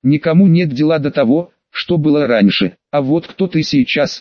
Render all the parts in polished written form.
Никому нет дела до того, что было раньше. А вот кто ты сейчас,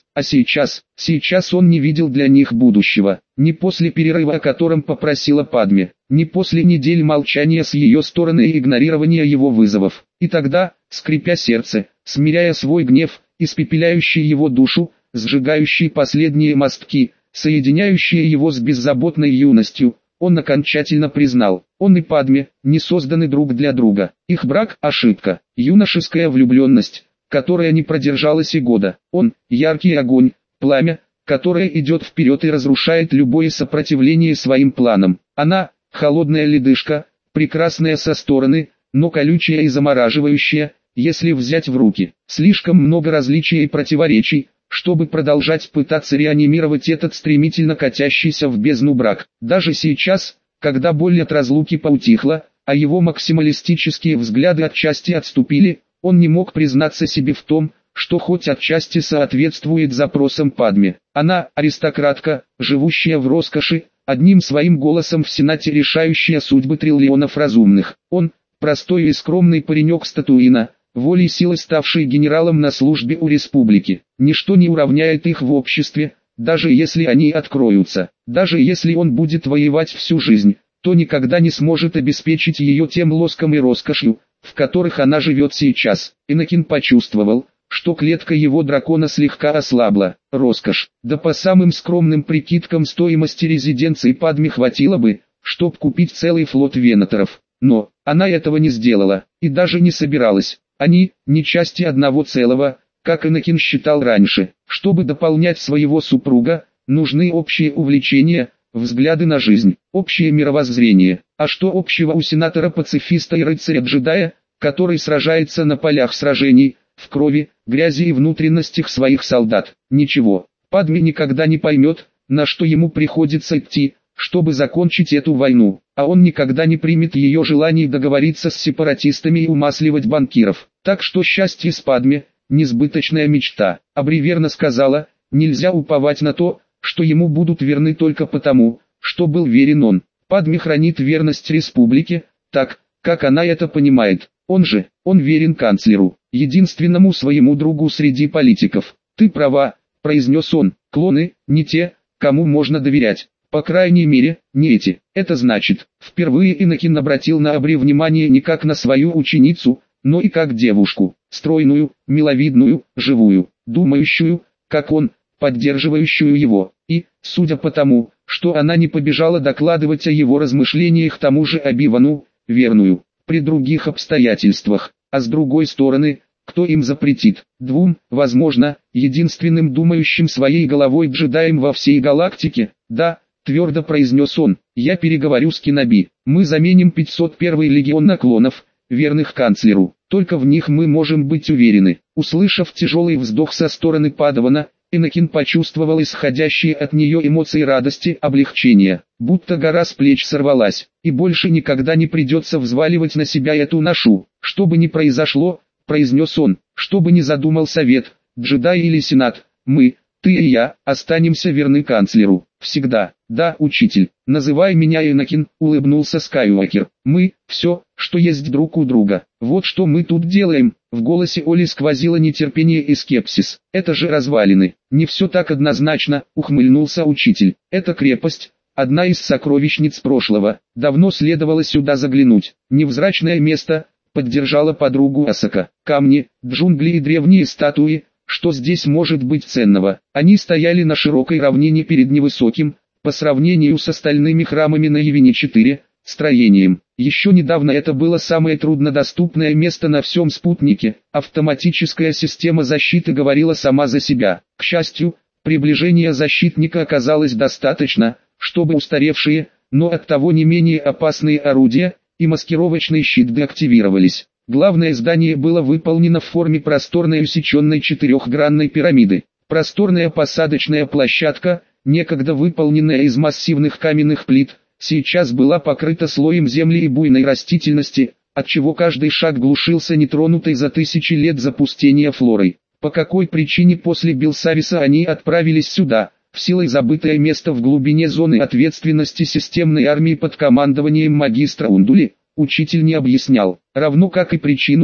сейчас он не видел для них будущего. Ни после перерыва, о котором попросила Падме, ни после недель молчания с ее стороны и игнорирования его вызовов. И тогда, скрипя сердце, смиряя свой гнев, испепеляющий его душу, сжигающий последние мостки, соединяющие его с беззаботной юностью, он окончательно признал, он и Падме не созданы друг для друга. Их брак – ошибка, юношеская влюбленность, которая не продержалась и года. Он – яркий огонь, пламя, которое идет вперед и разрушает любое сопротивление своим планам. Она – холодная ледышка, прекрасная со стороны, но колючая и замораживающая, если взять в руки. Слишком много различий и противоречий, чтобы продолжать пытаться реанимировать этот стремительно катящийся в бездну брак. Даже сейчас, когда боль от разлуки поутихла, а его максималистические взгляды отчасти отступили, он не мог признаться себе в том, что хоть отчасти соответствует запросам Падме. Она – аристократка, живущая в роскоши, одним своим голосом в Сенате решающая судьбы триллионов разумных. Он – простой и скромный паренек с Татуина, волей силы ставший генералом на службе у республики. Ничто не уравняет их в обществе, даже если они откроются. Даже если он будет воевать всю жизнь, то никогда не сможет обеспечить ее тем лоском и роскошью, в которых она живет сейчас. Энакин почувствовал, что клетка его дракона слегка ослабла. Роскошь. Да по самым скромным прикидкам стоимости резиденции Падме хватило бы, чтоб купить целый флот венаторов. Но она этого не сделала, и даже не собиралась. Они – не части одного целого, как Энакин считал раньше. Чтобы дополнять своего супруга, нужны общие увлечения, взгляды на жизнь, общее мировоззрение. А что общего у сенатора-пацифиста и рыцаря-джедая, который сражается на полях сражений, в крови, грязи и внутренностях своих солдат? Ничего. Падме никогда не поймет, на что ему приходится идти, чтобы закончить эту войну, а он никогда не примет ее желание договориться с сепаратистами и умасливать банкиров. Так что счастье с Падме – несбыточная мечта. Абри верно сказала, нельзя уповать на то, что ему будут верны только потому, что был верен он. Падме хранит верность республике, так, как она это понимает. Он верен канцлеру, единственному своему другу среди политиков. «Ты права», – произнес он, – «клоны – не те, кому можно доверять. По крайней мере, не эти». Это значит, впервые Энакин обратил на Абри внимание не как на свою ученицу, но и как девушку, стройную, миловидную, живую, думающую, как он, поддерживающую его. И, судя по тому, что она не побежала докладывать о его размышлениях тому же Оби-Вану, верную, при других обстоятельствах. А с другой стороны, кто им запретит? Двум, возможно, единственным думающим своей головой джедаем во всей галактике? Да, твердо произнес он, я переговорю с Кеноби. Мы заменим 501-й легион на клонов, верных канцлеру. Только в них мы можем быть уверены. Услышав тяжелый вздох со стороны Падавана, Энакин почувствовал исходящие от нее эмоции радости, облегчения, будто гора с плеч сорвалась, и больше никогда не придется взваливать на себя эту ношу. Что бы ни произошло, произнес он, что бы ни задумал совет, джедай или сенат, мы, ты и я, останемся верны канцлеру. Всегда. Да, учитель, называй меня Энакин, улыбнулся Скайуокер. Мы, все, что есть друг у друга. Вот что мы тут делаем. В голосе Оли сквозило нетерпение и скепсис. Это же развалины. Не все так однозначно, ухмыльнулся учитель. Это крепость, одна из сокровищниц прошлого. Давно следовало сюда заглянуть. Невзрачное место, поддержала подругу Асака. Камни, джунгли и древние статуи. Что здесь может быть ценного? Они стояли на широкой равнине перед невысоким, по сравнению с остальными храмами на Явине-4, строением. Еще недавно это было самое труднодоступное место на всем спутнике. Автоматическая система защиты говорила сама за себя. К счастью, приближение защитника оказалось достаточно, чтобы устаревшие, но оттого не менее опасные орудия и маскировочный щит деактивировались. Главное здание было выполнено в форме просторной усеченной четырехгранной пирамиды. Просторная посадочная площадка, некогда выполненная из массивных каменных плит, сейчас была покрыта слоем земли и буйной растительности, отчего каждый шаг глушился нетронутой за тысячи лет запустения флорой. По какой причине после Белсависа они отправились сюда, в силой забытое место в глубине зоны ответственности системной армии под командованием магистра Ундули, учитель не объяснял, равно как и причину,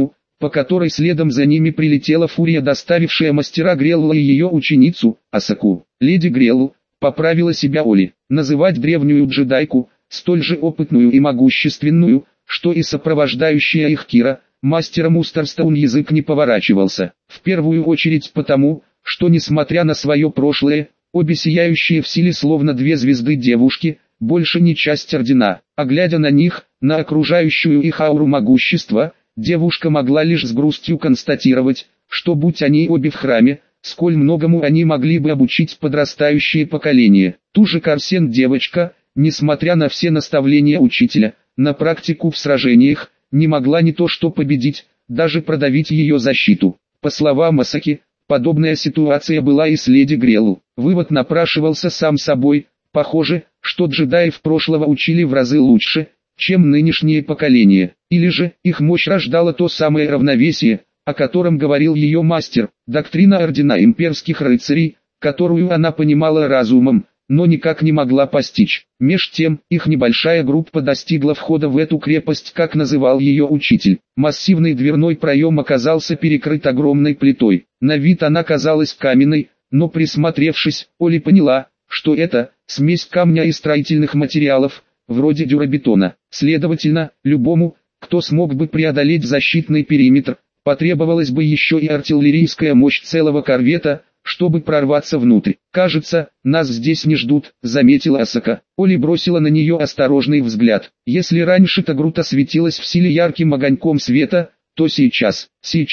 по которой следом за ними прилетела фурия, доставившая мастера Грелла и ее ученицу, Асаку. «Леди Греллу», — поправила себя Оли. Называть древнюю джедайку, столь же опытную и могущественную, что и сопровождающая их Кира, мастера Мустерстоун, язык не поворачивался. В первую очередь потому, что несмотря на свое прошлое, обе сияющие в силе словно две звезды девушки, больше не часть ордена. А глядя на них, на окружающую их ауру могущества, девушка могла лишь с грустью констатировать, что будь они обе в храме, сколь многому они могли бы обучить подрастающее поколение. Ту же Корсен девочка, несмотря на все наставления учителя, на практику в сражениях, не могла не то что победить, даже продавить ее защиту. По словам Асаки, подобная ситуация была и с леди Греллу. Вывод напрашивался сам собой: похоже, что джедаев прошлого учили в разы лучше, чем нынешнее поколение. Или же, их мощь рождала то самое равновесие, о котором говорил ее мастер, доктрина ордена имперских рыцарей, которую она понимала разумом, но никак не могла постичь. Меж тем, их небольшая группа достигла входа в эту крепость, как называл ее учитель. Массивный дверной проем оказался перекрыт огромной плитой. На вид она казалась каменной, но присмотревшись, Оли поняла, что это смесь камня и строительных материалов, вроде дюрабетона. Следовательно, любому, кто смог бы преодолеть защитный периметр, потребовалась бы еще и артиллерийская мощь целого корвета, чтобы прорваться внутрь. «Кажется, нас здесь не ждут», — заметила Асака. Оли бросила на нее осторожный взгляд. Если раньше Тагрута светилась в силе ярким огоньком света, то сейчас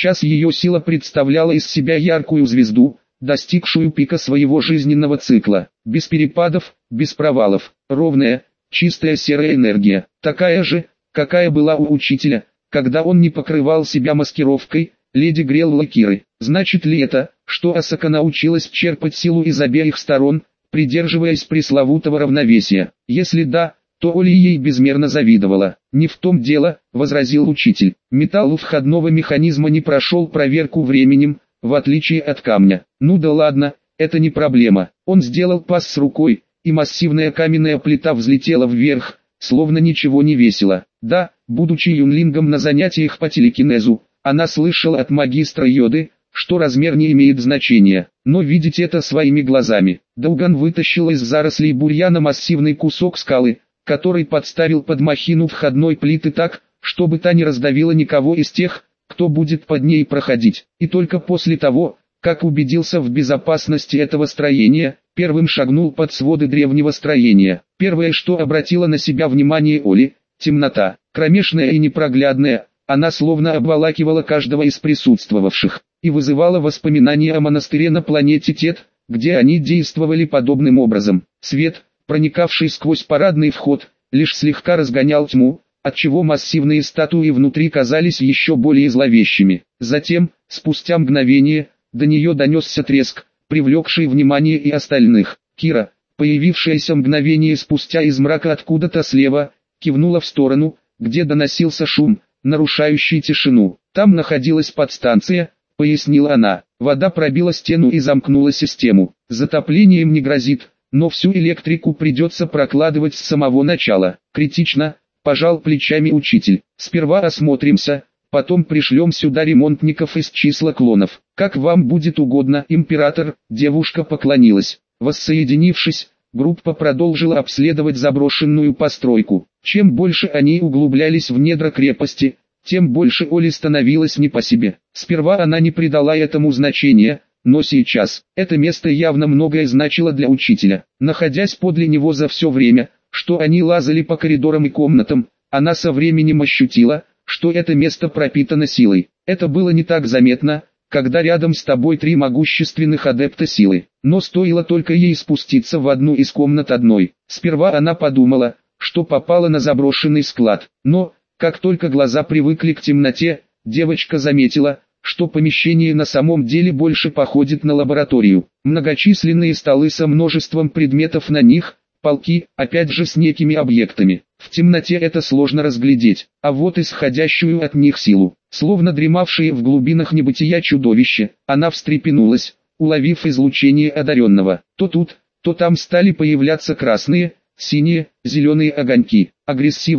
ее сила представляла из себя яркую звезду, достигшую пика своего жизненного цикла. Без перепадов, без провалов, ровная, чистая серая энергия, такая же, какая была у учителя, когда он не покрывал себя маскировкой, леди Грелла Киры. Значит ли это, что Асака научилась черпать силу из обеих сторон, придерживаясь пресловутого равновесия? Если да, то Оли ей безмерно завидовала. «Не в том дело», — возразил учитель. «Металл у входного механизма не прошел проверку временем, в отличие от камня». «Ну да ладно, это не проблема». Он сделал пас с рукой, и массивная каменная плита взлетела вверх, словно ничего не весила. Да, будучи юнлингом на занятиях по телекинезу, она слышала от магистра Йоды, что размер не имеет значения, но видеть это своими глазами. Дауган вытащил из зарослей бурьяна массивный кусок скалы, который подставил под махину входной плиты так, чтобы та не раздавила никого из тех, кто будет под ней проходить. И только после того, как убедился в безопасности этого строения, первым шагнул под своды древнего строения. Первое, что обратило на себя внимание Оли — темнота, кромешная и непроглядная. Она словно обволакивала каждого из присутствовавших, и вызывала воспоминания о монастыре на планете Тет, где они действовали подобным образом. Свет, проникавший сквозь парадный вход, лишь слегка разгонял тьму, отчего массивные статуи внутри казались еще более зловещими. Затем, спустя мгновение, до нее донесся треск, привлекший внимание и остальных. Кира, появившаяся мгновение спустя из мрака откуда-то слева, кивнула в сторону, где доносился шум, нарушающий тишину. «Там находилась подстанция», — пояснила она. «Вода пробила стену и замкнула систему. Затоплением не грозит, но всю электрику придется прокладывать с самого начала. Критично», — пожал плечами учитель. «Сперва осмотримся, потом пришлем сюда ремонтников из числа клонов. Как вам будет угодно, император». Девушка поклонилась. Воссоединившись, группа продолжила обследовать заброшенную постройку. Чем больше они углублялись в недра крепости, тем больше Оли становилось не по себе. Сперва она не придала этому значения, но сейчас это место явно многое значило для учителя. Находясь подле него за все время, что они лазали по коридорам и комнатам, она со временем ощутила, что это место пропитано силой. Это было не так заметно, когда рядом с тобой три могущественных адепта силы. Но стоило только ей спуститься в одну из комнат одной. Сперва она подумала, что попала на заброшенный склад. Но, как только глаза привыкли к темноте, девочка заметила, что помещение на самом деле больше походит на лабораторию. Многочисленные столы со множеством предметов на них, полки, опять же с некими объектами. В темноте это сложно разглядеть, а вот исходящую от них силу, словно дремавшие в глубинах небытия чудовище, она встрепенулась, уловив излучение одаренного. То тут, то там стали появляться красные, синие, зеленые огоньки, агрессивные,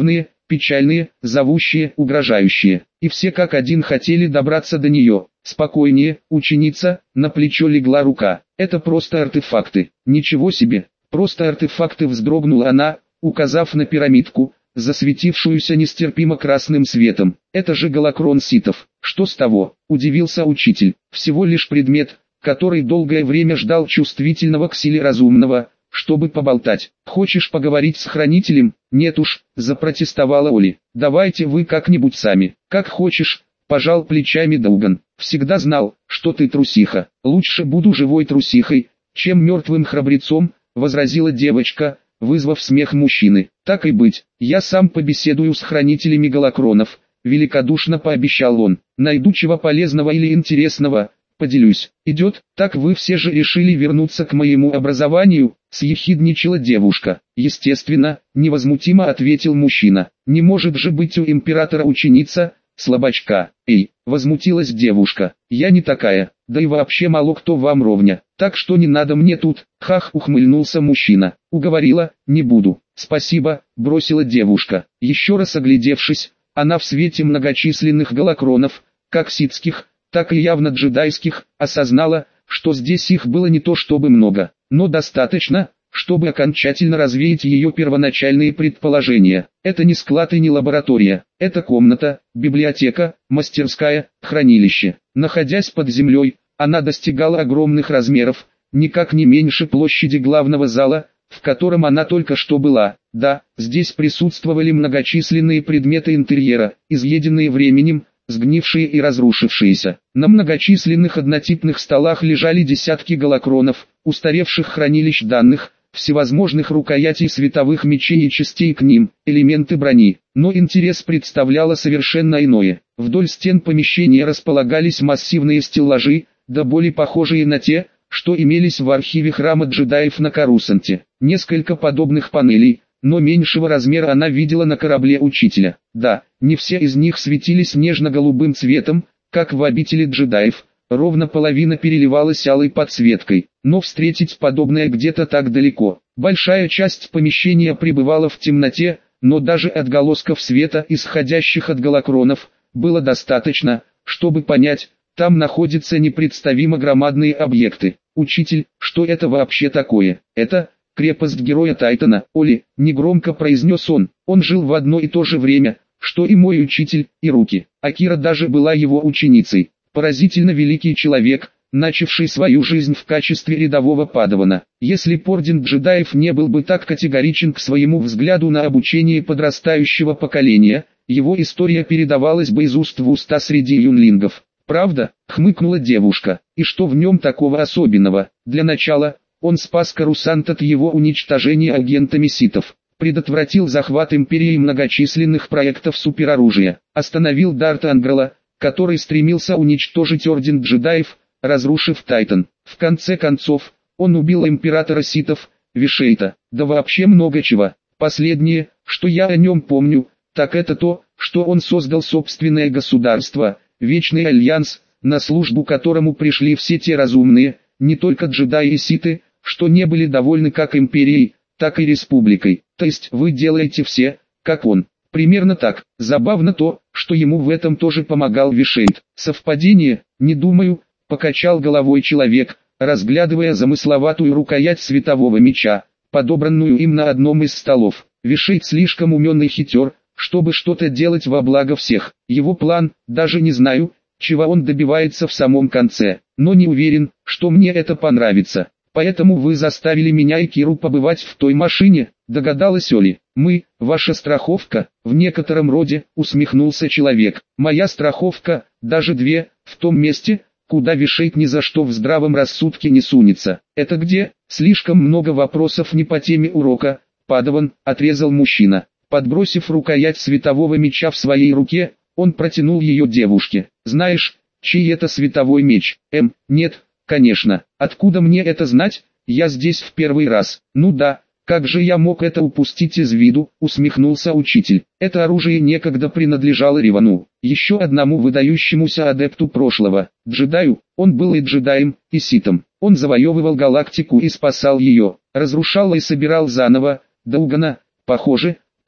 печальные, зовущие, угрожающие. И все как один хотели добраться до нее. «Спокойнее, ученица», на плечо легла рука. «Это просто артефакты». «Ничего себе, просто артефакты», вздрогнула она, указав на пирамидку, засветившуюся нестерпимо красным светом. «Это же голокрон ситов». «Что с того?» – удивился учитель. «Всего лишь предмет, который долгое время ждал чувствительного к силе разумного, чтобы поболтать. Хочешь поговорить с хранителем?» «Нет уж», – запротестовала Оли. «Давайте вы как-нибудь сами». «Как хочешь», – пожал плечами Дауган. «Всегда знал, что ты трусиха». «Лучше буду живой трусихой, чем мертвым храбрецом», – возразила девочка, вызвав смех мужчины. «Так и быть, я сам побеседую с хранителями голокронов», – великодушно пообещал он. «Найду чего полезного или интересного, поделюсь». «Идет?» «Так вы все же решили вернуться к моему образованию?» – съехидничала девушка. «Естественно», – невозмутимо ответил мужчина. «Не может же быть у императора ученица, слабачка». «Эй», – возмутилась девушка, – «я не такая, да и вообще мало кто вам ровня, так что не надо мне тут». «Хах», – ухмыльнулся мужчина. «Уговорила, не буду». «Спасибо», – бросила девушка. Еще раз оглядевшись, она в свете многочисленных голокронов, как ситских, так и явно джедайских, осознала, что здесь их было не то чтобы много, но достаточно, чтобы окончательно развеять ее первоначальные предположения. Это не склад и не лаборатория, это комната, библиотека, мастерская, хранилище. Находясь под землей, она достигала огромных размеров, никак не меньше площади главного зала, в котором она только что была. Да, здесь присутствовали многочисленные предметы интерьера, изъеденные временем, сгнившие и разрушившиеся. На многочисленных однотипных столах лежали десятки голокронов, устаревших хранилищ данных, всевозможных рукоятей световых мечей и частей к ним, элементы брони. Но интерес представляло совершенно иное. Вдоль стен помещения располагались массивные стеллажи, до боли похожие на те, что имелись в архиве храма джедаев на Корусанте. Несколько подобных панелей, но меньшего размера она видела на корабле учителя. Да, не все из них светились нежно-голубым цветом, как в обители джедаев, ровно половина переливалась алой подсветкой, но встретить подобное где-то так далеко. Большая часть помещения пребывала в темноте, но даже отголосков света, исходящих от голокронов, было достаточно, чтобы понять, там находятся непредставимо громадные объекты. «Учитель, что это вообще такое?» «Это крепость героя Тайтана, Оли», — негромко произнес он. «Он жил в одно и то же время, что и мой учитель, и Руки. Акира даже была его ученицей. Поразительно великий человек, начавший свою жизнь в качестве рядового падавана. Если б орден джедаев не был бы так категоричен к своему взгляду на обучение подрастающего поколения, его история передавалась бы из уст в уста среди юнлингов». «Правда?» — хмыкнула девушка. «И что в нем такого особенного?» «Для начала, он спас Корусант от его уничтожения агентами ситов, предотвратил захват империи многочисленных проектов супероружия, остановил Дарта Ангрела, который стремился уничтожить орден джедаев, разрушив Тайтан. В конце концов, он убил императора ситов, Вишейта, да вообще много чего. Последнее, что я о нем помню, так это то, что он создал собственное государство, Вечный Альянс, на службу которому пришли все те разумные, не только джедаи и ситы, что не были довольны как империей, так и республикой. То есть вы делаете все, как он». «Примерно так. Забавно то, что ему в этом тоже помогал Вишейт». «Совпадение? Не думаю», — покачал головой человек, разглядывая замысловатую рукоять светового меча, подобранную им на одном из столов. «Вишейт слишком умен и хитер, чтобы что-то делать во благо всех. Его план, даже не знаю, чего он добивается в самом конце, но не уверен, что мне это понравится. Поэтому вы заставили меня и Киру побывать в той машине», — догадалась Оли. «Мы, ваша страховка, в некотором роде», — усмехнулся человек. «Моя страховка, даже две, в том месте, куда Вишейт ни за что в здравом рассудке не сунется». «Это где?» «Слишком много вопросов не по теме урока, падаван», — отрезал мужчина. Подбросив рукоять светового меча в своей руке, он протянул ее девушке. «Знаешь, чей это световой меч?» «Нет, конечно. Откуда мне это знать? Я здесь в первый раз». «Ну да, как же я мог это упустить из виду?» — усмехнулся учитель. «Это оружие некогда принадлежало Ривану, еще одному выдающемуся адепту прошлого, джедаю. Он был и джедаем, и ситом. Он завоевывал галактику и спасал ее, разрушал и собирал заново. Даугана, похоже,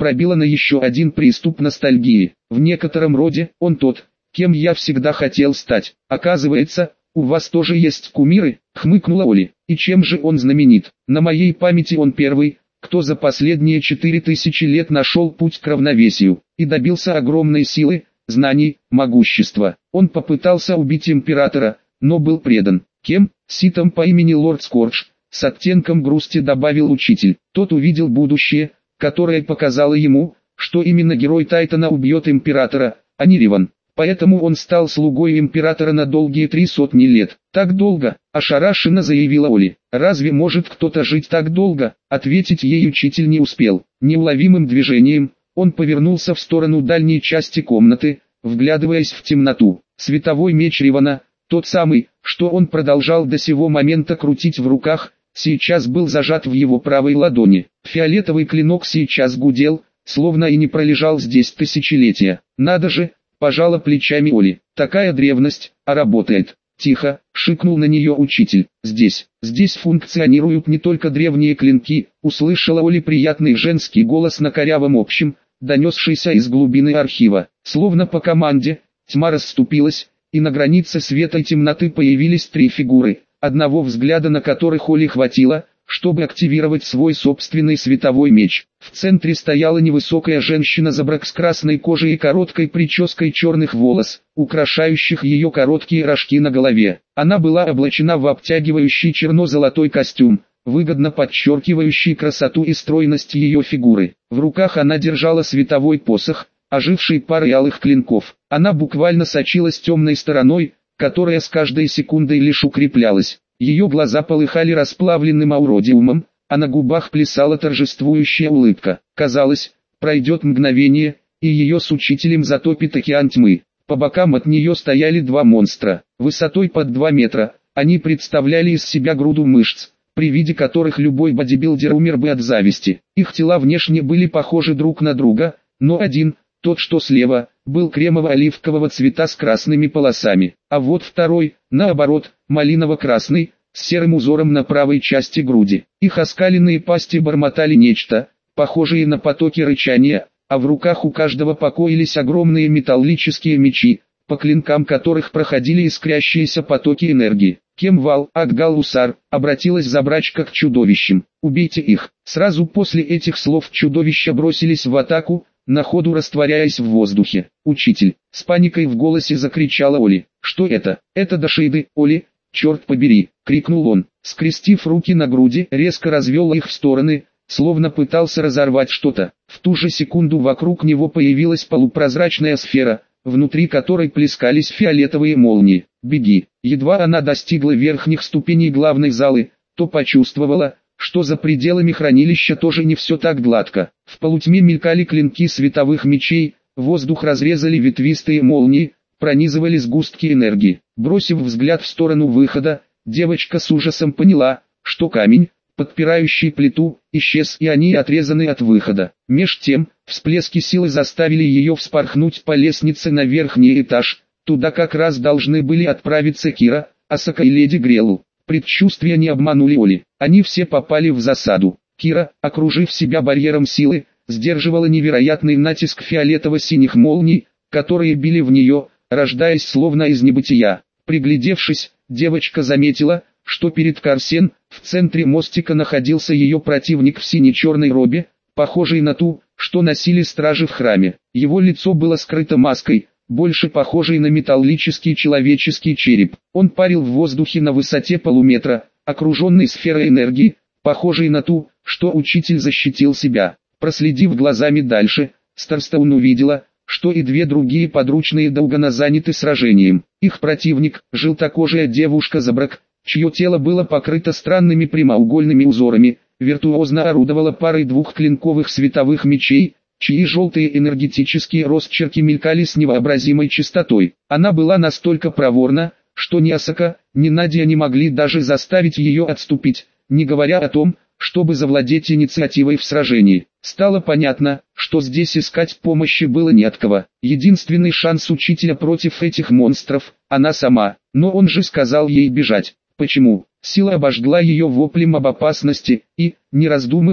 пробило на еще один приступ ностальгии. В некотором роде он тот, кем я всегда хотел стать. Оказывается, у вас тоже есть кумиры, хмыкнула Оли. И чем же он знаменит? На моей памяти он первый, кто за последние 4000 лет нашел путь к равновесию и добился огромной силы, знаний, могущества. Он попытался убить императора, но был предан. Кем? Ситом по имени Лорд Скордж, с оттенком грусти добавил учитель. Тот увидел будущее, которое показало ему, что именно герой Тайтана убьет императора, а не Риван. Поэтому он стал слугой императора на долгие 300 лет. Так долго, ошарашенно заявила Оли. Разве может кто-то жить так долго? Ответить ей учитель не успел. Неуловимым движением, он повернулся в сторону дальней части комнаты, вглядываясь в темноту. Световой меч Ривана, тот самый, что он продолжал до сего момента крутить в руках, сейчас был зажат в его правой ладони. Фиолетовый клинок сейчас гудел, словно и не пролежал здесь тысячелетия. Надо же, пожала плечами Оли. Такая древность, а работает. Тихо, шикнул на нее учитель. Здесь функционируют не только древние клинки, услышала Оли приятный женский голос на корявом общем, донесшийся из глубины архива. Словно по команде, тьма расступилась, и на границе света и темноты появились три фигуры, одного взгляда на которых Оли хватило, чтобы активировать свой собственный световой меч. В центре стояла невысокая женщина-забрак с красной кожей и короткой прической черных волос, украшающих ее короткие рожки на голове. Она была облачена в обтягивающий черно-золотой костюм, выгодно подчеркивающий красоту и стройность ее фигуры. В руках она держала световой посох, оживший парой алых клинков. Она буквально сочилась темной стороной, которая с каждой секундой лишь укреплялась. Ее глаза полыхали расплавленным ауродиумом, а на губах плясала торжествующая улыбка. Казалось, пройдет мгновение, и ее с учителем затопит океан тьмы. По бокам от нее стояли два монстра, высотой под 2 метра. Они представляли из себя груду мышц, при виде которых любой бодибилдер умер бы от зависти. Их тела внешне были похожи друг на друга, но один, тот что слева, был кремово-оливкового цвета с красными полосами, а вот второй, наоборот, малиново-красный, с серым узором на правой части груди. Их оскаленные пасти бормотали нечто, похожее на потоки рычания, а в руках у каждого покоились огромные металлические мечи, по клинкам которых проходили искрящиеся потоки энергии. Кемвал Акгал-Усар обратилась Забрачка к чудовищам. «Убейте их!» Сразу после этих слов чудовища бросились в атаку, на ходу растворяясь в воздухе. «Учитель!» С паникой в голосе закричала Оли. «Что это?» «Это Дашиды, Оли! Черт побери!» крикнул он. Скрестив руки на груди, резко развел их в стороны, словно пытался разорвать что-то. В ту же секунду вокруг него появилась полупрозрачная сфера, внутри которой плескались фиолетовые молнии. «Беги!» Едва она достигла верхних ступеней главной залы, то почувствовала, что за пределами хранилища тоже не все так гладко. В полутьме мелькали клинки световых мечей, воздух разрезали ветвистые молнии, пронизывали сгустки энергии. Бросив взгляд в сторону выхода, девочка с ужасом поняла, что камень, подпирающий плиту, исчез и они отрезаны от выхода. Меж тем, всплески силы заставили ее вспорхнуть по лестнице на верхний этаж, туда как раз должны были отправиться Кира, Асака и Леди Грелу. Предчувствия не обманули Оли. Они все попали в засаду. Кира, окружив себя барьером силы, сдерживала невероятный натиск фиолетово-синих молний, которые били в нее, рождаясь словно из небытия. Приглядевшись, девочка заметила, что перед Карсен, в центре мостика находился ее противник в сине-черной робе, похожей на ту, что носили стражи в храме. Его лицо было скрыто маской, больше похожей на металлический человеческий череп. Он парил в воздухе на высоте полуметра, окруженный сферой энергии, похожей на ту, что учитель защитил себя. Проследив глазами дальше, Старстоун увидела, что и две другие подручные Долгана заняты сражением. Их противник, желтокожая девушка-забрак, чье тело было покрыто странными прямоугольными узорами, виртуозно орудовала парой двухклинковых световых мечей, чьи желтые энергетические росчерки мелькали с невообразимой частотой. Она была настолько проворна, что ни Асака, ни Надя не могли даже заставить ее отступить, не говоря о том, чтобы завладеть инициативой в сражении. Стало понятно, что здесь искать помощи было не от кого. Единственный шанс учителя против этих монстров – она сама. Но он же сказал ей бежать. Почему? Сила обожгла ее воплем об опасности, и, не раздумывая,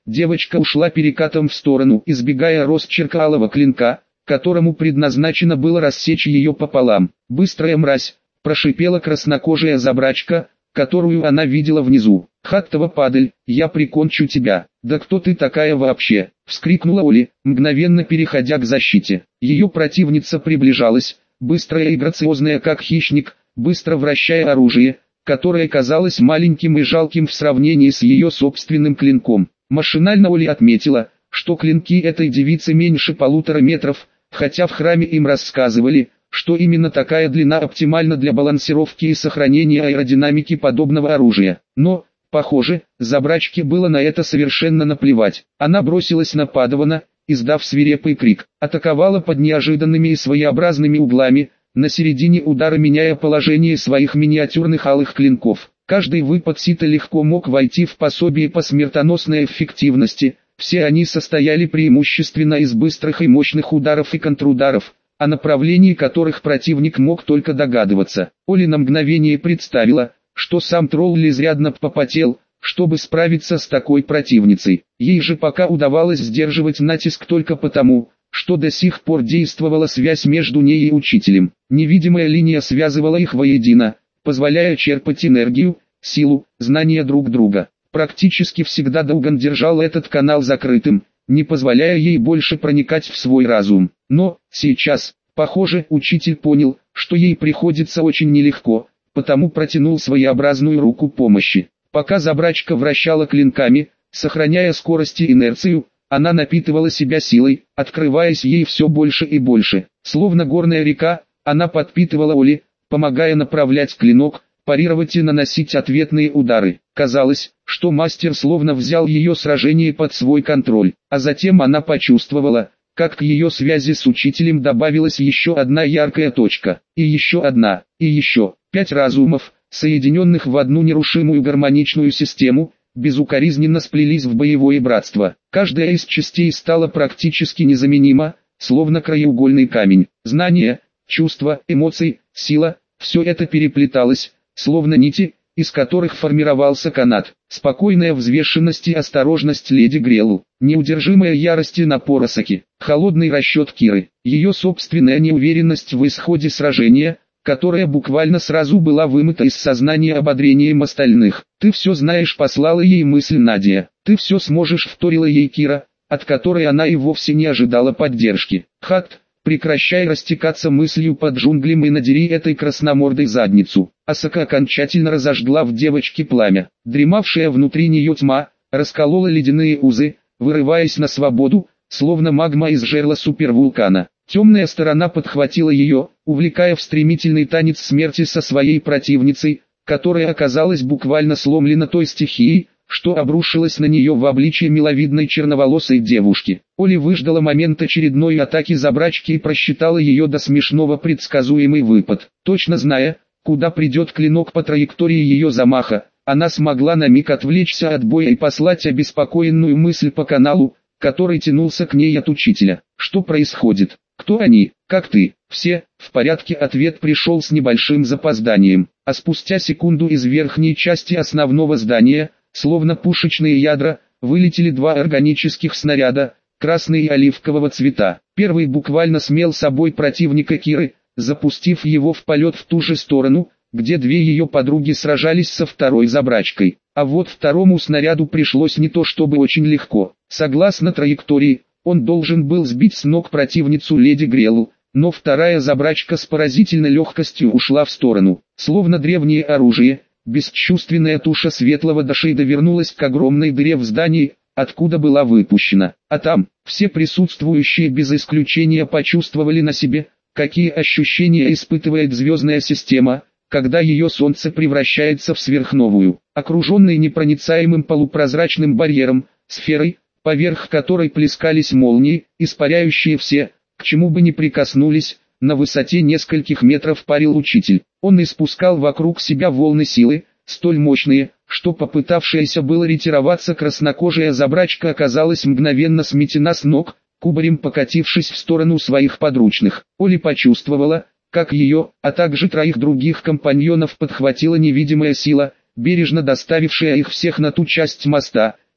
Девочка ушла перекатом в сторону, избегая росчерка алого клинка, которому предназначено было рассечь ее пополам. «Быстрая мразь!» – прошипела краснокожая забрачка, которую она видела внизу. «Хаттова падаль, я прикончу тебя!» «Да кто ты такая вообще?» – вскрикнула Оли, мгновенно переходя к защите. Ее противница приближалась, быстрая и грациозная как хищник, быстро вращая оружие, которое казалось маленьким и жалким в сравнении с ее собственным клинком. Машинально Оли отметила, что клинки этой девицы меньше 1,5 метров, хотя в храме им рассказывали, что именно такая длина оптимальна для балансировки и сохранения аэродинамики подобного оружия. Но, похоже, забрачке было на это совершенно наплевать. Она бросилась на Падавана, издав свирепый крик, атаковала под неожиданными и своеобразными углами, на середине удара меняя положение своих миниатюрных алых клинков. Каждый выпад Сита легко мог войти в пособие по смертоносной эффективности, все они состояли преимущественно из быстрых и мощных ударов и контрударов, о направлении которых противник мог только догадываться. Оли на мгновение представила, что сам тролль изрядно попотел, чтобы справиться с такой противницей. Ей же пока удавалось сдерживать натиск только потому, что до сих пор действовала связь между ней и учителем. Невидимая линия связывала их воедино, позволяя черпать энергию, силу, знания друг друга. Практически всегда Дауган держал этот канал закрытым, не позволяя ей больше проникать в свой разум. Но, сейчас, похоже, учитель понял, что ей приходится очень нелегко, потому протянул своеобразную руку помощи. Пока забрачка вращала клинками, сохраняя скорость и инерцию, она напитывала себя силой, открываясь ей все больше и больше. Словно горная река, она подпитывала Оли, помогая направлять клинок, парировать и наносить ответные удары. Казалось, что мастер словно взял ее сражение под свой контроль, а затем она почувствовала, как к ее связи с учителем добавилась еще одна яркая точка, и еще одна, и еще. 5 разумов, соединенных в одну нерушимую гармоничную систему, безукоризненно сплелись в боевое братство. Каждая из частей стала практически незаменима, словно краеугольный камень. Знания, чувства, эмоции, сила – все это переплеталось, словно нити, из которых формировался канат. Спокойная взвешенность и осторожность леди Грелл, неудержимая ярость и напор Асаки, холодный расчет Киры, ее собственная неуверенность в исходе сражения, которая буквально сразу была вымыта из сознания ободрением остальных. «Ты все знаешь», послала ей мысль Надя. «Ты все сможешь», вторила ей Кира, от которой она и вовсе не ожидала поддержки. «Хат, прекращай растекаться мыслью под джунглем и надери этой красномордой задницу». Асака окончательно разожгла в девочке пламя. Дремавшая внутри нее тьма, расколола ледяные узы, вырываясь на свободу, словно магма из жерла супервулкана. Темная сторона подхватила ее, увлекая в стремительный танец смерти со своей противницей, которая оказалась буквально сломлена той стихией, что обрушилась на нее в обличье миловидной черноволосой девушки. Оли выждала момент очередной атаки забрачки и просчитала ее до смешного предсказуемый выпад. Точно зная, куда придет клинок по траектории ее замаха, она смогла на миг отвлечься от боя и послать обеспокоенную мысль по каналу, который тянулся к ней от учителя. Что происходит? Кто они? Как ты? Все, в порядке. Ответ пришел с небольшим запозданием, а спустя секунду из верхней части основного здания, словно пушечные ядра, вылетели 2 органических снаряда, красный и оливкового цвета. Первый буквально смел собой противника Киры, запустив его в полет в ту же сторону, где 2 ее подруги сражались со второй забрачкой. А вот второму снаряду пришлось не то чтобы очень легко. Согласно траектории, он должен был сбить с ног противницу леди Грелл, но вторая забрачка с поразительной легкостью ушла в сторону. Словно древнее оружие, бесчувственная туша светлого Дашейда вернулась к огромной дыре в здании, откуда была выпущена. А там, все присутствующие без исключения почувствовали на себе, какие ощущения испытывает звездная система, когда ее солнце превращается в сверхновую, окруженный непроницаемым полупрозрачным барьером, сферой, поверх которой плескались молнии, испаряющие все, к чему бы ни прикоснулись. На высоте нескольких метров парил учитель. Он испускал вокруг себя волны силы, столь мощные, что попытавшаяся было ретироваться краснокожая забрачка оказалась мгновенно сметена с ног, кубарем покатившись в сторону своих подручных. Оли почувствовала, как ее, а также 3 других компаньонов подхватила невидимая сила, бережно доставившая их всех на ту часть моста,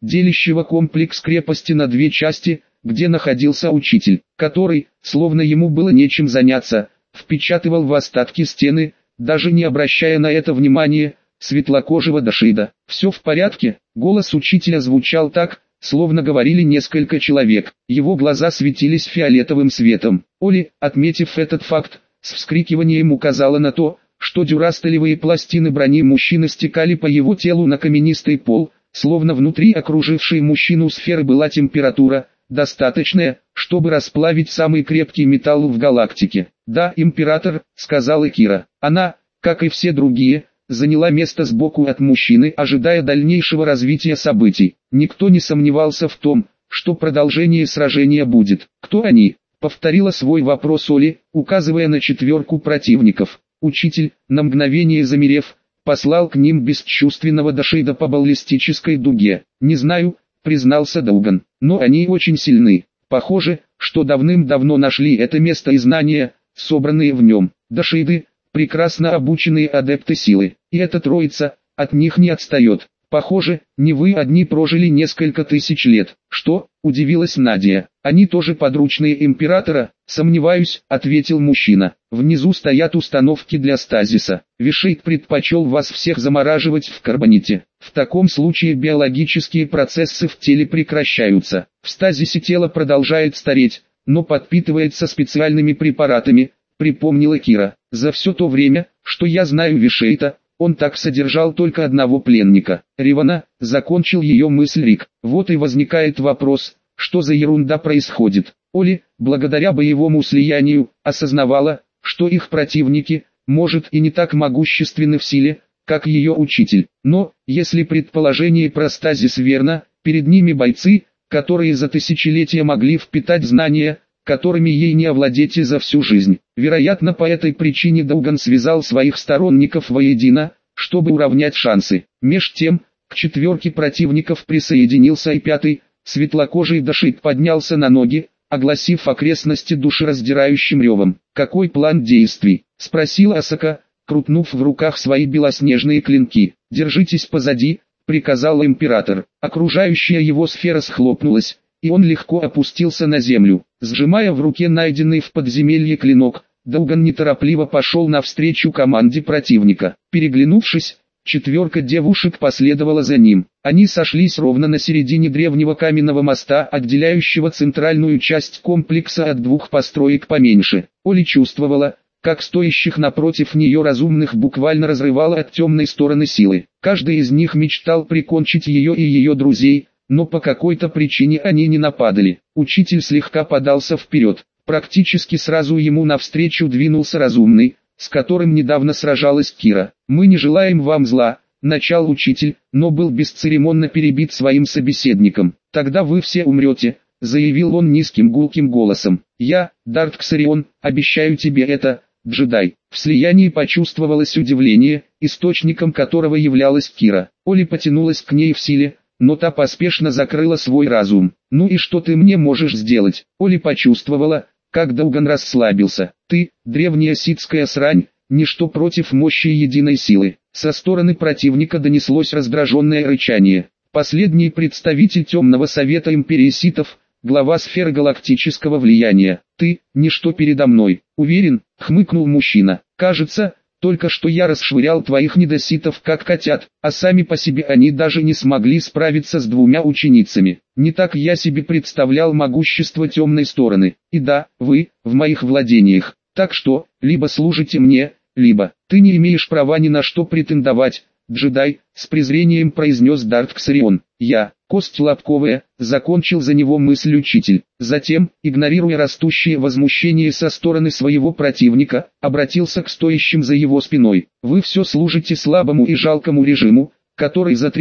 делящего комплекс крепости на две части, где находился учитель, который, словно ему было нечем заняться, впечатывал в остатки стены, даже не обращая на это внимания, светлокожего Дашида. «Все в порядке?» Голос учителя звучал так, словно говорили несколько человек. Его глаза светились фиолетовым светом. Оли, отметив этот факт, с вскрикиванием указала на то, что дюрастолевые пластины брони мужчины стекали по его телу на каменистый пол, словно внутри окружившей мужчину сферы была температура, достаточная, чтобы расплавить самый крепкий металл в галактике. «Да, император», — сказала Кира. Она, как и все другие, заняла место сбоку от мужчины, ожидая дальнейшего развития событий. Никто не сомневался в том, что продолжение сражения будет. «Кто они?» — повторила свой вопрос Оли, указывая на четверку противников. Учитель, на мгновение замерев, послал к ним бесчувственного Дашида по баллистической дуге. «Не знаю», — признался Дауган, — «но они очень сильны. Похоже, что давным-давно нашли это место и знания, собранные в нем. Дашиды — прекрасно обученные адепты силы, и эта троица от них не отстает. Похоже, не вы одни прожили несколько тысяч лет». «Что?» — удивилась Надя. «Они тоже подручные императора?» «Сомневаюсь», — ответил мужчина. «Внизу стоят установки для стазиса. Вишейт предпочел вас всех замораживать в карбоните. В таком случае биологические процессы в теле прекращаются. В стазисе тело продолжает стареть, но подпитывается специальными препаратами», — припомнила Кира. «За все то время, что я знаю Вишейта, он так содержал только одного пленника. Ривана», — закончил ее мысль Рик. «Вот и возникает вопрос, что за ерунда происходит». Оли, благодаря боевому слиянию, осознавала, что их противники, может, и не так могущественны в силе, как ее учитель. Но, если предположение про стазис верно, перед ними бойцы, которые за тысячелетия могли впитать знания, которыми ей не овладеть и за всю жизнь. Вероятно, по этой причине Дауган связал своих сторонников воедино, чтобы уравнять шансы. Меж тем, к четверке противников присоединился и пятый, светлокожий Дашид поднялся на ноги, огласив окрестности душераздирающим ревом. «Какой план действий?» — спросила Асака, крутнув в руках свои белоснежные клинки. «Держитесь позади», — приказал император. Окружающая его сфера схлопнулась, и он легко опустился на землю. Сжимая в руке найденный в подземелье клинок, Дауган неторопливо пошел навстречу команде противника. Переглянувшись, четверка девушек последовала за ним. Они сошлись ровно на середине древнего каменного моста, отделяющего центральную часть комплекса от двух построек поменьше. Оли чувствовала, как стоящих напротив нее разумных буквально разрывало от темной стороны силы. Каждый из них мечтал прикончить ее и ее друзей, но по какой-то причине они не нападали. Учитель слегка подался вперед. Практически сразу ему навстречу двинулся разумный, с которым недавно сражалась Кира. «Мы не желаем вам зла», — начал учитель, но был бесцеремонно перебит своим собеседником. «Тогда вы все умрете», — заявил он низким гулким голосом. «Я, Дарт Ксарион, обещаю тебе это, джедай». В слиянии почувствовалось удивление, источником которого являлась Кира. Оли потянулась к ней в силе, но та поспешно закрыла свой разум. «Ну и что ты мне можешь сделать?» Оли почувствовала, как Дауган расслабился. «Ты, древняя ситская срань, ничто против мощи единой силы». Со стороны противника донеслось раздраженное рычание. Последний представитель Темного Совета Империи Ситов, глава сферы галактического влияния. «Ты, ничто передо мной». «Уверен?» — хмыкнул мужчина. «Кажется, только что я расшвырял твоих недоситов как котят, а сами по себе они даже не смогли справиться с двумя ученицами. Не так я себе представлял могущество темной стороны. И да, вы, в моих владениях. Так что, либо служите мне, либо ты не имеешь права ни на что претендовать, джедай», — с презрением произнес Дарт Ксарион. «Я, кость лобковая», — закончил за него мысль учитель. Затем, игнорируя растущее возмущение со стороны своего противника, обратился к стоящим за его спиной. «Вы все служите слабому и жалкому режиму, который за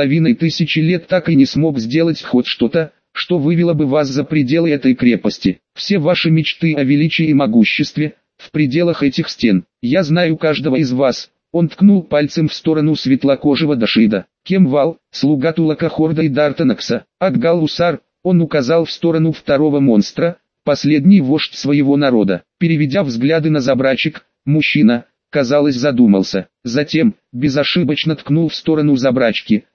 3500 лет так и не смог сделать хоть что-то, что вывело бы вас за пределы этой крепости. Все ваши мечты о величии и могуществе, в пределах этих стен. Я знаю каждого из вас». Он ткнул пальцем в сторону светлокожего Дашида. «Кемвал, слуга Тулака Хорда и Дартанакса, Акгал-Усар», он указал в сторону второго монстра, последний вождь своего народа. Переведя взгляды на забрачек, мужчина, казалось, задумался. Затем, безошибочно ткнул в сторону забрачки,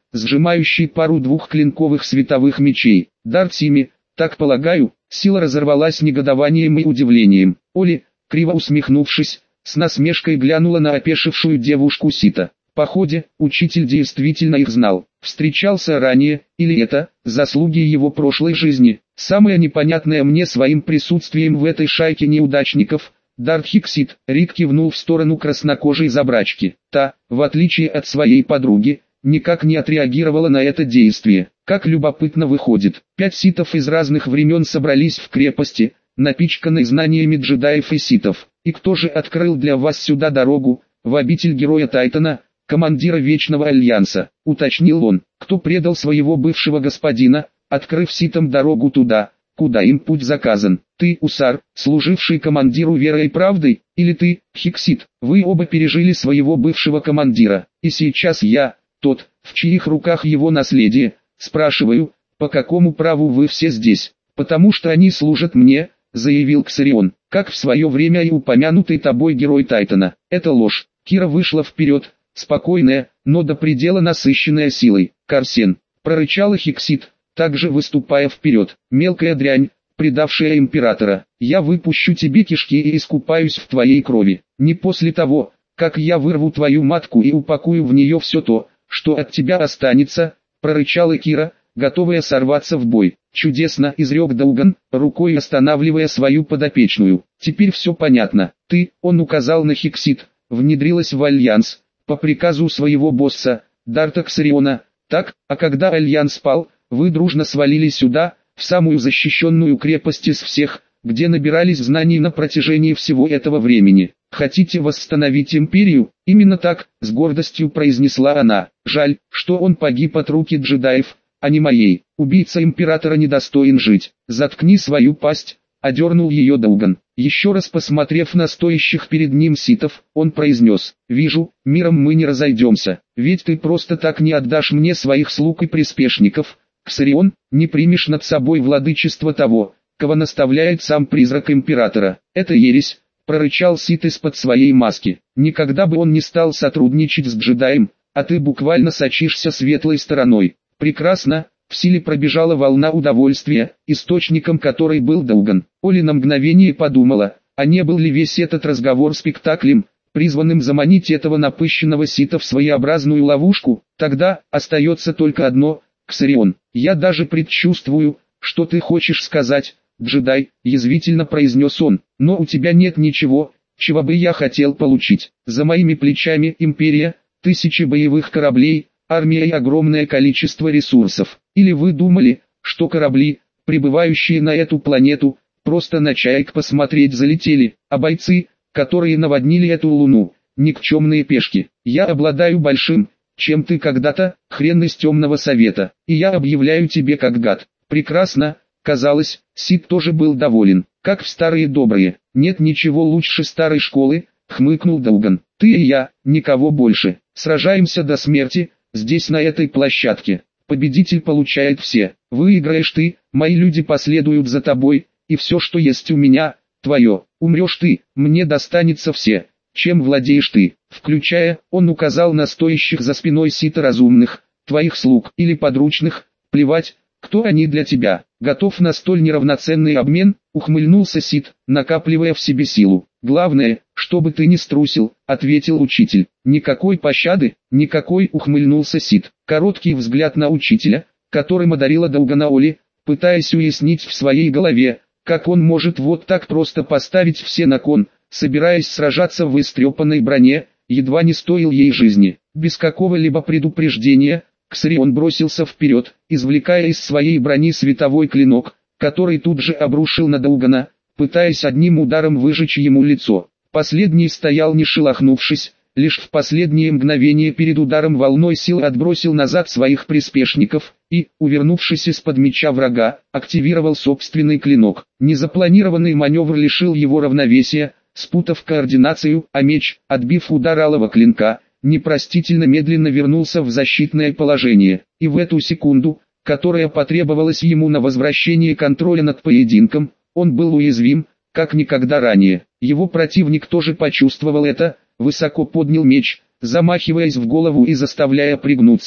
сжимающий пару двухклинковых световых мечей. Дар Тими, так полагаю. Сила разорвалась негодованием и удивлением. Оли, криво усмехнувшись, с насмешкой глянула на опешившую девушку Сита. Походе, учитель действительно их знал. Встречался ранее, или это заслуги его прошлой жизни. Самое непонятное мне своим присутствием в этой шайке неудачников. Дарт Хиксит, Рик кивнул в сторону краснокожей забрачки. Та, в отличие от своей подруги, никак не отреагировала на это действие. Как любопытно выходит, 5 ситов из разных времен собрались в крепости, напичканной знаниями джедаев и ситов. И кто же открыл для вас сюда дорогу, в обитель героя Тайтана, командира Вечного Альянса? Уточнил он. Кто предал своего бывшего господина, открыв ситам дорогу туда, куда им путь заказан? Ты, Усар, служивший командиру верой и правдой, или ты, Хиксит? Вы оба пережили своего бывшего командира, и сейчас я, тот, в чьих руках его наследие. Спрашиваю, по какому праву вы все здесь? Потому что они служат мне, заявил Ксарион, как в свое время и упомянутый тобой герой Тайтана. Это ложь. Кира вышла вперед, спокойная, но до предела насыщенная силой. Карсен, прорычала Хиксит, также выступая вперед. Мелкая дрянь, предавшая императора. Я выпущу тебе кишки и искупаюсь в твоей крови. Не после того, как я вырву твою матку и упакую в нее все то, что от тебя останется, прорычала Кира, готовая сорваться в бой. Чудесно, изрек Дауган, рукой останавливая свою подопечную. Теперь все понятно. Ты, он указал на Хиксит, внедрилась в Альянс, по приказу своего босса, Дарта Ксариона. Так, а когда Альянс пал, вы дружно свалили сюда, в самую защищенную крепость из всех, где набирались знаний на протяжении всего этого времени. Хотите восстановить империю? Именно так, с гордостью произнесла она. Жаль, что он погиб от руки джедаев, а не моей. Убийца императора недостоин жить. Заткни свою пасть, одернул ее Дауган. Еще раз посмотрев на стоящих перед ним ситов, он произнес: вижу, миром мы не разойдемся, ведь ты просто так не отдашь мне своих слуг и приспешников. Ксарион, не примешь над собой владычество того, кого наставляет сам призрак императора. Это ересь, прорычал Сит из-под своей маски. Никогда бы он не стал сотрудничать с джедаем, а ты буквально сочишься светлой стороной. Прекрасно, в силе пробежала волна удовольствия, источником которой был Дауган. Оли на мгновение подумала, а не был ли весь этот разговор спектаклем, призванным заманить этого напыщенного Сита в своеобразную ловушку. Тогда остается только одно: Ксарион, я даже предчувствую, что ты хочешь сказать, джедай, язвительно произнес он, но у тебя нет ничего, чего бы я хотел получить. За моими плечами империя, тысячи боевых кораблей, армия и огромное количество ресурсов. Или вы думали, что корабли, прибывающие на эту планету, просто на чаек посмотреть залетели, а бойцы, которые наводнили эту луну, никчемные пешки? Я обладаю большим, чем ты когда-то, хрен из темного совета, и я объявляю тебе как гад. Прекрасно, казалось, Сид тоже был доволен, как в старые добрые. Нет ничего лучше старой школы, хмыкнул Дауган. Ты и я, никого больше, сражаемся до смерти, здесь на этой площадке. Победитель получает все, выиграешь ты, мои люди последуют за тобой, и все, что есть у меня, твое. Умрешь ты, мне достанется все, чем владеешь ты, включая, он указал на стоящих за спиной Сита разумных, твоих слуг или подручных, плевать, кто они для тебя. Готов на столь неравноценный обмен, ухмыльнулся Сит, накапливая в себе силу. Главное, чтобы ты не струсил, ответил учитель. Никакой пощады, никакой, ухмыльнулся Сит. Короткий взгляд на учителя, которым одарила Даугана Оли, пытаясь уяснить в своей голове, как он может вот так просто поставить все на кон, собираясь сражаться в истрепанной броне, едва не стоил ей жизни. Без какого-либо предупреждения, Ксарион бросился вперед, извлекая из своей брони световой клинок, который тут же обрушил на Даугана, пытаясь одним ударом выжечь ему лицо. Последний стоял не шелохнувшись, лишь в последнее мгновение перед ударом волной сил отбросил назад своих приспешников и, увернувшись из-под меча врага, активировал собственный клинок. Незапланированный маневр лишил его равновесия, спутав координацию, а меч, отбив удар алого клинка, непростительно медленно вернулся в защитное положение. И в эту секунду, которая потребовалась ему на возвращение контроля над поединком, он был уязвим, как никогда ранее. Его противник тоже почувствовал это, высоко поднял меч, замахиваясь в голову и заставляя пригнуться.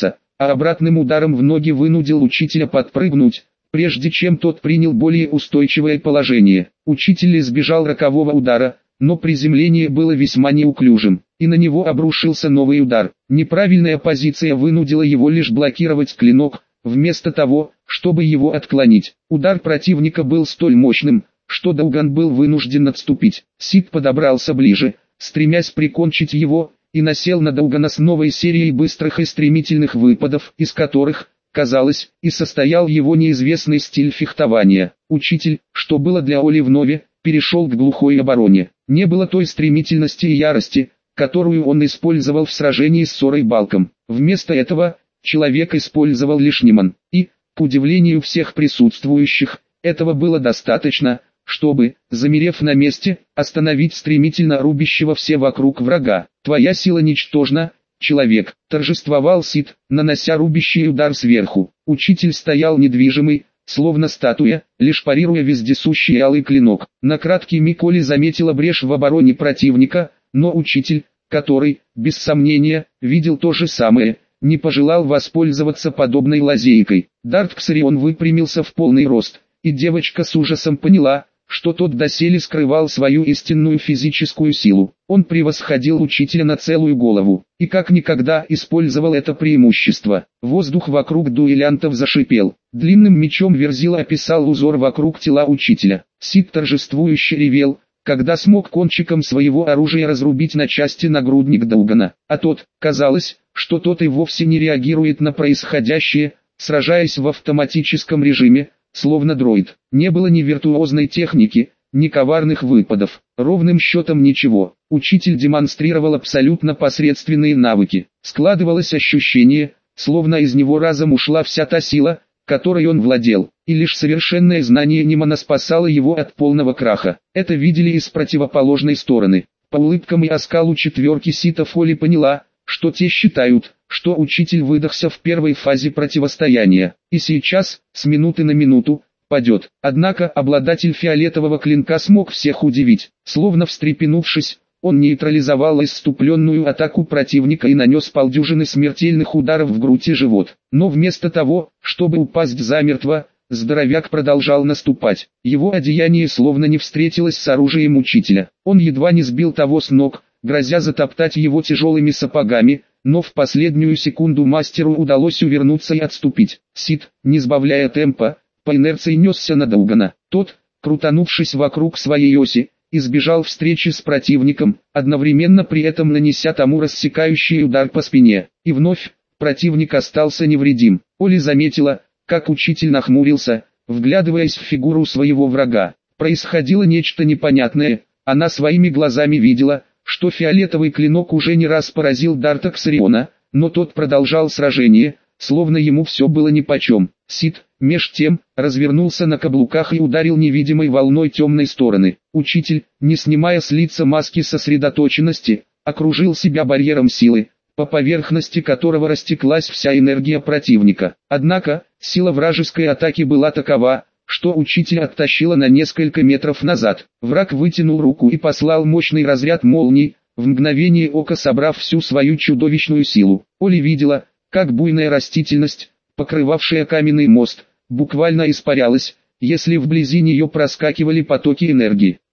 а обратным ударом в ноги вынудил учителя подпрыгнуть, прежде чем тот принял более устойчивое положение. Учитель избежал рокового удара, но приземление было весьма неуклюжим, и на него обрушился новый удар. Неправильная позиция вынудила его лишь блокировать клинок, вместо того, чтобы его отклонить. Удар противника был столь мощным, что Дауган был вынужден отступить. Сид подобрался ближе, стремясь прикончить его, и насел на Даугана с новой серией быстрых и стремительных выпадов, из которых, казалось, и состоял его неизвестный стиль фехтования. Учитель, что было для Оли вновь, перешел к глухой обороне. Не было той стремительности и ярости, которую он использовал в сражении с Сорой Балком. Вместо этого, человек использовал лишь Ниман, и, к удивлению всех присутствующих, этого было достаточно, чтобы, замерев на месте, остановить стремительно рубящего все вокруг врага. «Твоя сила ничтожна, человек», — торжествовал Сид, нанося рубящий удар сверху. Учитель стоял недвижимый, словно статуя, лишь парируя вездесущий алый клинок. На краткий миг Оли заметила брешь в обороне противника, но учитель, который, без сомнения, видел то же самое, не пожелал воспользоваться подобной лазейкой. Дарт Ксарион выпрямился в полный рост, и девочка с ужасом поняла, что тот доселе скрывал свою истинную физическую силу. Он превосходил учителя на целую голову, и как никогда использовал это преимущество. Воздух вокруг дуэлянтов зашипел. Длинным мечом Верзила описал узор вокруг тела учителя. Сид торжествующе ревел, когда смог кончиком своего оружия разрубить на части нагрудник Даугана. А тот, казалось, что тот и вовсе не реагирует на происходящее, сражаясь в автоматическом режиме, словно дроид. Не было ни виртуозной техники, ни коварных выпадов, ровным счетом ничего. Учитель демонстрировал абсолютно посредственные навыки. Складывалось ощущение, словно из него разом ушла вся та сила, которой он владел, и лишь совершенное знание Нимана спасало его от полного краха. Это видели и с противоположной стороны. По улыбкам и оскалу четверки ситов Оли поняла, что те считают, что учитель выдохся в первой фазе противостояния, и сейчас, с минуты на минуту, падет. Однако обладатель фиолетового клинка смог всех удивить. Словно встрепенувшись, он нейтрализовал исступленную атаку противника и нанес полдюжины смертельных ударов в грудь и живот. Но вместо того, чтобы упасть замертво, здоровяк продолжал наступать. Его одеяние словно не встретилось с оружием учителя. Он едва не сбил того с ног, грозя затоптать его тяжелыми сапогами, но в последнюю секунду мастеру удалось увернуться и отступить. Сид, не сбавляя темпа, по инерции несся на Даугана. Тот, крутанувшись вокруг своей оси, избежал встречи с противником, одновременно при этом нанеся тому рассекающий удар по спине. И вновь, противник остался невредим. Оли заметила, как учитель нахмурился, вглядываясь в фигуру своего врага. Происходило нечто непонятное, она своими глазами видела, что фиолетовый клинок уже не раз поразил Дарта Ксариона, но тот продолжал сражение, словно ему все было нипочем. Сид, меж тем, развернулся на каблуках и ударил невидимой волной темной стороны. Учитель, не снимая с лица маски сосредоточенности, окружил себя барьером силы, по поверхности которого растеклась вся энергия противника. Однако, сила вражеской атаки была такова, что учитель оттащила на несколько метров назад. Враг вытянул руку и послал мощный разряд молний, в мгновение ока собрав всю свою чудовищную силу. Оли видела, как буйная растительность, покрывавшая каменный мост, буквально испарялась, если вблизи нее проскакивали потоки энергии.